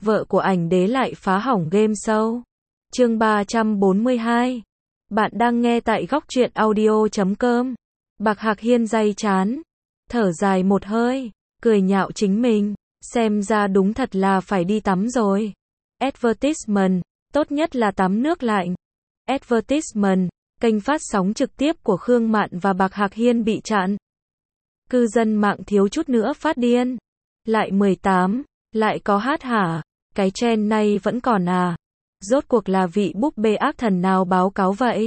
vợ của ảnh đế lại phá hỏng game show. Chương 342. Bạn đang nghe tại góc truyện audio.com. Bạc Hạc Hiên day chán, thở dài một hơi, cười nhạo chính mình, xem ra đúng thật là phải đi tắm rồi. Advertisement, tốt nhất là tắm nước lạnh. Advertisement, kênh phát sóng trực tiếp của Khương Mạn và Bạc Hạc Hiên bị chặn. Cư dân mạng thiếu chút nữa phát điên. Lại 18, lại có hát hả? Cái trend này vẫn còn à? Rốt cuộc là vị búp bê ác thần nào báo cáo vậy?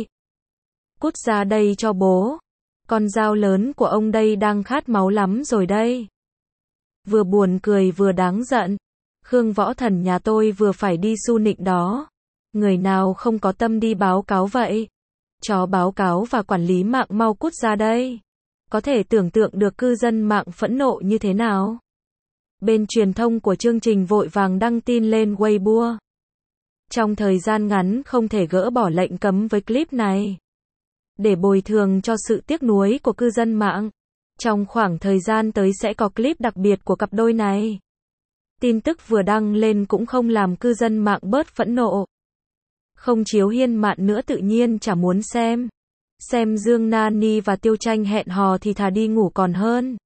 Cút ra đây cho bố. Con dao lớn của ông đây đang khát máu lắm rồi đây. Vừa buồn cười vừa đáng giận. Khương Võ Thần nhà tôi vừa phải đi su nịnh đó. Người nào không có tâm đi báo cáo vậy? Chó báo cáo và quản lý mạng mau cút ra đây. Có thể tưởng tượng được cư dân mạng phẫn nộ như thế nào. Bên truyền thông của chương trình vội vàng đăng tin lên Weibo. Trong thời gian ngắn không thể gỡ bỏ lệnh cấm với clip này. Để bồi thường cho sự tiếc nuối của cư dân mạng. Trong khoảng thời gian tới sẽ có clip đặc biệt của cặp đôi này. Tin tức vừa đăng lên cũng không làm cư dân mạng bớt phẫn nộ. Không chiếu Hiên Mạn nữa tự nhiên chả muốn xem. Xem Dương Nani và Tiêu Tranh hẹn hò thì thà đi ngủ còn hơn.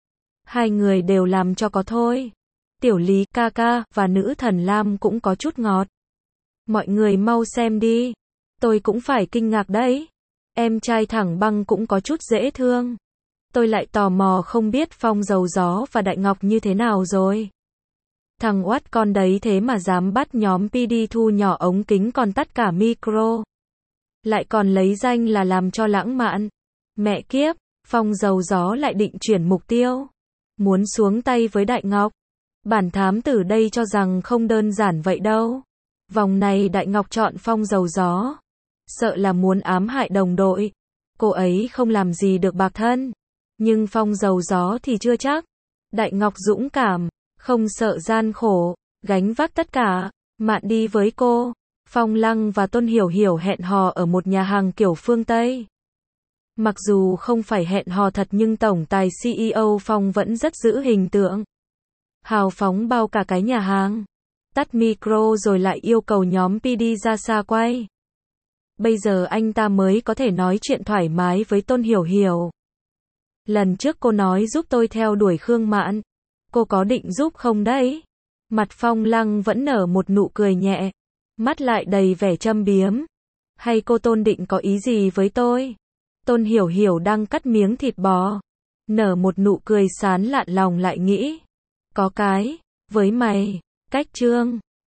Hai người đều làm cho có thôi. Tiểu Lý ca ca và nữ thần Lam cũng có chút ngọt. Mọi người mau xem đi. Tôi cũng phải kinh ngạc đấy. Em trai Thẳng Băng cũng có chút dễ thương. Tôi lại tò mò không biết Phong Dầu Gió và Đại Ngọc như thế nào rồi. Thằng oát con đấy thế mà dám bắt nhóm PD thu nhỏ ống kính còn tắt cả micro. Lại còn lấy danh là làm cho lãng mạn. Mẹ kiếp, Phong Dầu Gió lại định chuyển mục tiêu. Muốn xuống tay với Đại Ngọc. Bản thám tử đây cho rằng không đơn giản vậy đâu. Vòng này Đại Ngọc chọn Phong Dầu Gió. Sợ là muốn ám hại đồng đội. Cô ấy không làm gì được bạc thân. Nhưng Phong Dầu Gió thì chưa chắc. Đại Ngọc dũng cảm, không sợ gian khổ, gánh vác tất cả. Mạn đi với cô. Phong Lăng và Tôn Hiểu Hiểu hẹn hò ở một nhà hàng kiểu phương Tây. Mặc dù không phải hẹn hò thật nhưng tổng tài CEO Phong vẫn rất giữ hình tượng. Hào phóng bao cả cái nhà hàng. Tắt micro rồi lại yêu cầu nhóm PD ra xa quay. Bây giờ anh ta mới có thể nói chuyện thoải mái với Tôn Hiểu Hiểu. Lần trước cô nói giúp tôi theo đuổi Khương Mạn. Cô có định giúp không đấy? Mặt Phong Lăng vẫn nở một nụ cười nhẹ. Mắt lại đầy vẻ châm biếm. Hay cô Tôn định có ý gì với tôi? Tôn Hiểu Hiểu đang cắt miếng thịt bò. Nở một nụ cười sán lạn lòng lại nghĩ. Có cái, với mày, cách trương.